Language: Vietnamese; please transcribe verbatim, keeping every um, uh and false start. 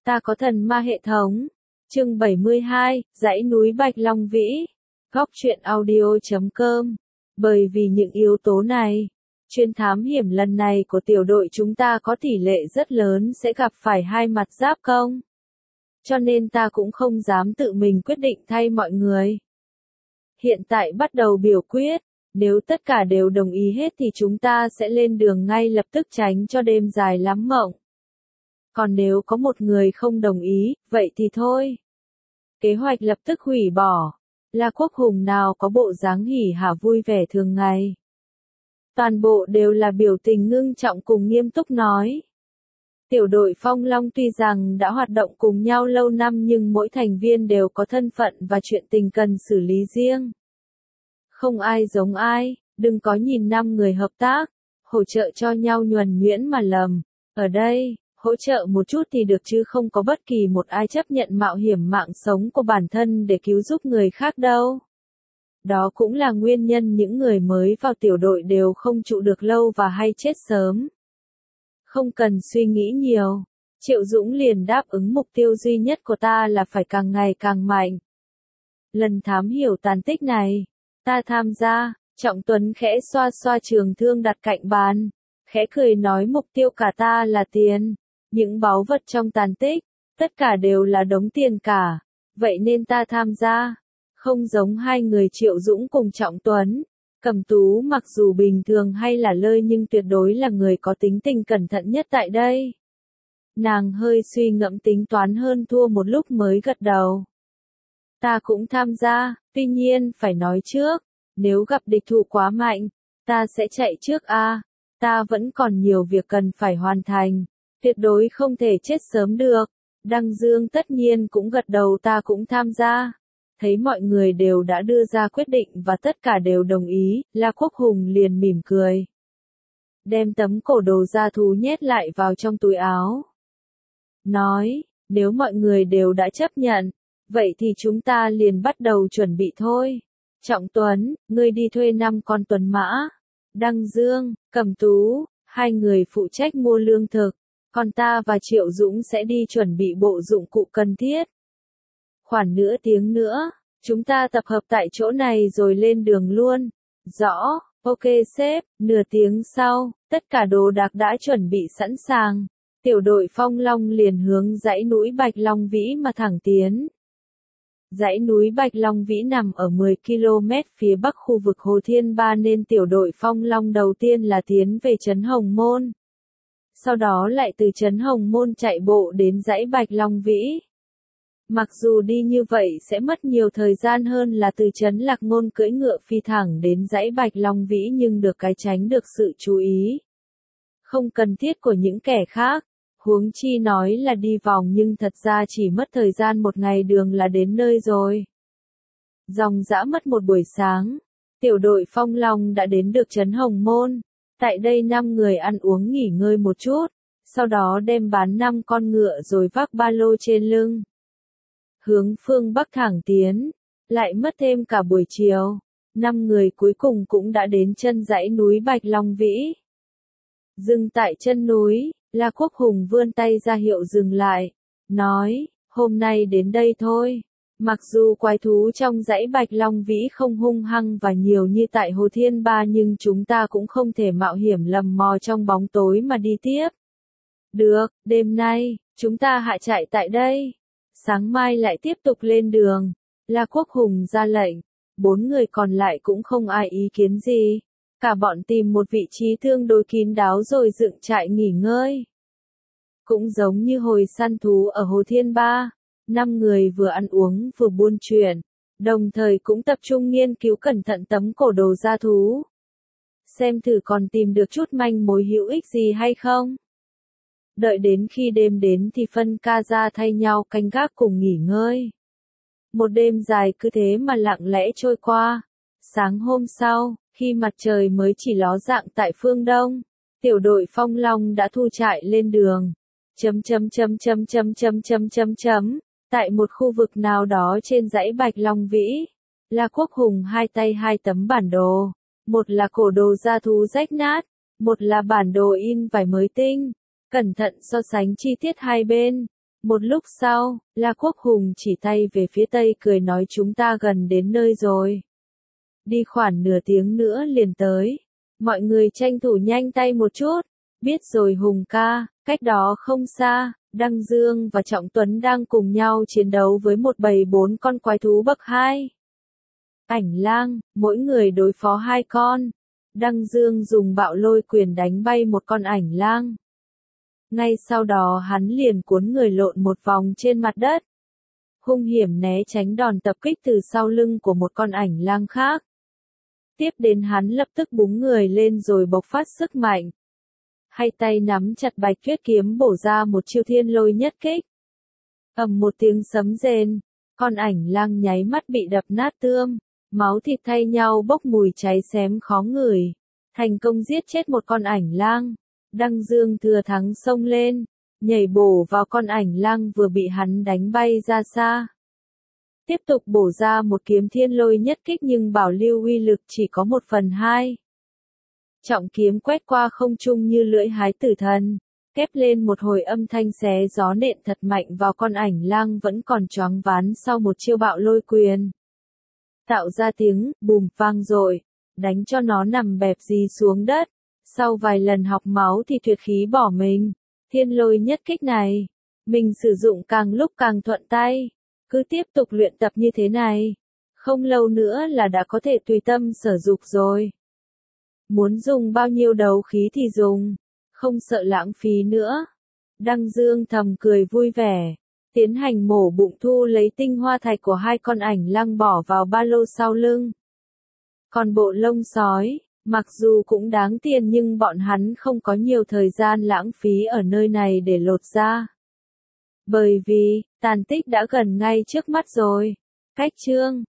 Ta có thần ma hệ thống. Chương bảy mươi hai, dãy núi Bạch Long Vĩ. Góc truyện audio chấm com. Bởi vì những yếu tố này, chuyến thám hiểm lần này của tiểu đội chúng ta có tỷ lệ rất lớn sẽ gặp phải hai mặt giáp công. Cho nên ta cũng không dám tự mình quyết định thay mọi người. Hiện tại bắt đầu biểu quyết, nếu tất cả đều đồng ý hết thì chúng ta sẽ lên đường ngay lập tức tránh cho đêm dài lắm mộng. Còn nếu có một người không đồng ý, vậy thì thôi. Kế hoạch lập tức hủy bỏ. La Quốc Hùng nào có bộ dáng hỉ hả vui vẻ thường ngày. Toàn bộ đều là biểu tình ngưng trọng cùng nghiêm túc nói. Tiểu đội Phong Long tuy rằng đã hoạt động cùng nhau lâu năm nhưng mỗi thành viên đều có thân phận và chuyện tình cần xử lý riêng. Không ai giống ai, đừng có nhìn năm người hợp tác, hỗ trợ cho nhau nhuần nhuyễn mà lầm. Ở đây, hỗ trợ một chút thì được chứ không có bất kỳ một ai chấp nhận mạo hiểm mạng sống của bản thân để cứu giúp người khác đâu. Đó cũng là nguyên nhân những người mới vào tiểu đội đều không trụ được lâu và hay chết sớm. Không cần suy nghĩ nhiều, Triệu Dũng liền đáp ứng mục tiêu duy nhất của ta là phải càng ngày càng mạnh. Lần thám hiểu tàn tích này, ta tham gia. Trọng Tuấn khẽ xoa xoa trường thương đặt cạnh bàn, khẽ cười nói mục tiêu cả ta là tiền, những báu vật trong tàn tích, tất cả đều là đống tiền cả, vậy nên ta tham gia. Không giống hai người Triệu Dũng cùng Trọng Tuấn, Cẩm Tú mặc dù bình thường hay là lơi nhưng tuyệt đối là người có tính tình cẩn thận nhất tại đây. Nàng hơi suy ngẫm tính toán hơn thua một lúc mới gật đầu. Ta cũng tham gia, tuy nhiên phải nói trước, nếu gặp địch thủ quá mạnh, ta sẽ chạy trước a. Ta vẫn còn nhiều việc cần phải hoàn thành, tuyệt đối không thể chết sớm được. Đăng Dương tất nhiên cũng gật đầu ta cũng tham gia. Thấy mọi người đều đã đưa ra quyết định và tất cả đều đồng ý, La Quốc Hùng liền mỉm cười. Đem tấm cổ đồ gia thú nhét lại vào trong túi áo. Nói, nếu mọi người đều đã chấp nhận, vậy thì chúng ta liền bắt đầu chuẩn bị thôi. Trọng Tuấn, ngươi đi thuê năm con tuần mã. Đăng Dương, Cẩm Tú, hai người phụ trách mua lương thực, còn ta và Triệu Dũng sẽ đi chuẩn bị bộ dụng cụ cần thiết. Khoảng nửa tiếng nữa, chúng ta tập hợp tại chỗ này rồi lên đường luôn. Rõ, ok sếp. Nửa tiếng sau, tất cả đồ đạc đã chuẩn bị sẵn sàng. Tiểu đội Phong Long liền hướng dãy núi Bạch Long Vĩ mà thẳng tiến. Dãy núi Bạch Long Vĩ nằm ở mười ki lô mét phía bắc khu vực Hồ Thiên Ba nên tiểu đội Phong Long đầu tiên là tiến về trấn Hồng Môn. Sau đó lại từ trấn Hồng Môn chạy bộ đến dãy Bạch Long Vĩ. Mặc dù đi như vậy sẽ mất nhiều thời gian hơn là từ trấn Lạc Ngôn cưỡi ngựa phi thẳng đến dãy Bạch Long Vĩ nhưng được cái tránh được sự chú ý không cần thiết của những kẻ khác. Huống chi nói là đi vòng nhưng thật ra chỉ mất thời gian một ngày đường là đến nơi rồi. Dòng dã mất một buổi sáng, tiểu đội Phong Long đã đến được trấn Hồng Môn. Tại đây năm người ăn uống nghỉ ngơi một chút, sau đó đem bán năm con ngựa rồi vác ba lô trên lưng. Hướng phương Bắc thẳng tiến, lại mất thêm cả buổi chiều, năm người cuối cùng cũng đã đến chân dãy núi Bạch Long Vĩ. Dừng tại chân núi, La Quốc Hùng vươn tay ra hiệu dừng lại, nói, hôm nay đến đây thôi. Mặc dù quái thú trong dãy Bạch Long Vĩ không hung hăng và nhiều như tại Hồ Thiên Ba nhưng chúng ta cũng không thể mạo hiểm lầm mò trong bóng tối mà đi tiếp. Được, đêm nay, chúng ta hạ trại tại đây. Sáng mai lại tiếp tục lên đường. La Quốc Hùng ra lệnh, bốn người còn lại cũng không ai ý kiến gì. Cả bọn tìm một vị trí tương đối kín đáo rồi dựng trại nghỉ ngơi. Cũng giống như hồi săn thú ở Hồ Thiên Ba, năm người vừa ăn uống vừa buôn chuyện, đồng thời cũng tập trung nghiên cứu cẩn thận tấm cổ đồ gia thú. Xem thử còn tìm được chút manh mối hữu ích gì hay không. Đợi đến khi đêm đến thì phân ca ra thay nhau canh gác cùng nghỉ ngơi. Một đêm dài cứ thế mà lặng lẽ trôi qua. Sáng hôm sau, khi mặt trời mới chỉ ló dạng tại phương Đông, tiểu đội Phong Long đã thu trại lên đường. Chấm chấm chấm chấm chấm chấm chấm chấm chấm. Tại một khu vực nào đó trên dãy Bạch Long Vĩ, La Quốc Hùng hai tay hai tấm bản đồ. Một là cổ đồ gia thú rách nát, một là bản đồ in vải mới tinh. Cẩn thận so sánh chi tiết hai bên, Một lúc sau, La Quốc Hùng chỉ tay về phía tây cười nói chúng ta gần đến nơi rồi. Đi khoảng nửa tiếng nữa liền tới. Mọi người tranh thủ nhanh tay một chút. Biết rồi Hùng ca, cách đó không xa, Đăng Dương và Trọng Tuấn đang cùng nhau chiến đấu với một bầy bốn con quái thú bậc hai. Ảnh lang, mỗi người đối phó hai con. Đăng Dương dùng bạo lôi quyền đánh bay một con ảnh lang. Ngay sau đó hắn liền cuốn người lộn một vòng trên mặt đất. Hung hiểm né tránh đòn tập kích từ sau lưng của một con ảnh lang khác. Tiếp đến hắn lập tức búng người lên rồi bộc phát sức mạnh. Hai tay nắm chặt bạch tuyết kiếm bổ ra một chiêu thiên lôi nhất kích. Ầm một tiếng sấm rền, con ảnh lang nháy mắt bị đập nát tươm, máu thịt thay nhau bốc mùi cháy xém khó ngửi. Thành công giết chết một con ảnh lang. Đăng Dương thừa thắng xông lên, nhảy bổ vào con ảnh lang vừa bị hắn đánh bay ra xa. Tiếp tục bổ ra một kiếm thiên lôi nhất kích nhưng bảo lưu uy lực chỉ có một phần hai. Trọng kiếm quét qua không trung như lưỡi hái tử thần, kép lên một hồi âm thanh xé gió nện thật mạnh vào con ảnh lang vẫn còn choáng váng sau một chiêu bạo lôi quyền. Tạo ra tiếng bùm vang dội, đánh cho nó nằm bẹp dí xuống đất. Sau vài lần học máu thì tuyệt khí bỏ mình. Thiên lôi nhất kích này, mình sử dụng càng lúc càng thuận tay. Cứ tiếp tục luyện tập như thế này, không lâu nữa là đã có thể tùy tâm sở dục rồi. Muốn dùng bao nhiêu đấu khí thì dùng, không sợ lãng phí nữa. Đăng Dương thầm cười vui vẻ, tiến hành mổ bụng thu lấy tinh hoa thạch của hai con ảnh lang bỏ vào ba lô sau lưng. Còn bộ lông sói, mặc dù cũng đáng tiền nhưng bọn hắn không có nhiều thời gian lãng phí ở nơi này để lột ra. Bởi vì, tàn tích đã gần ngay trước mắt rồi. Cách chương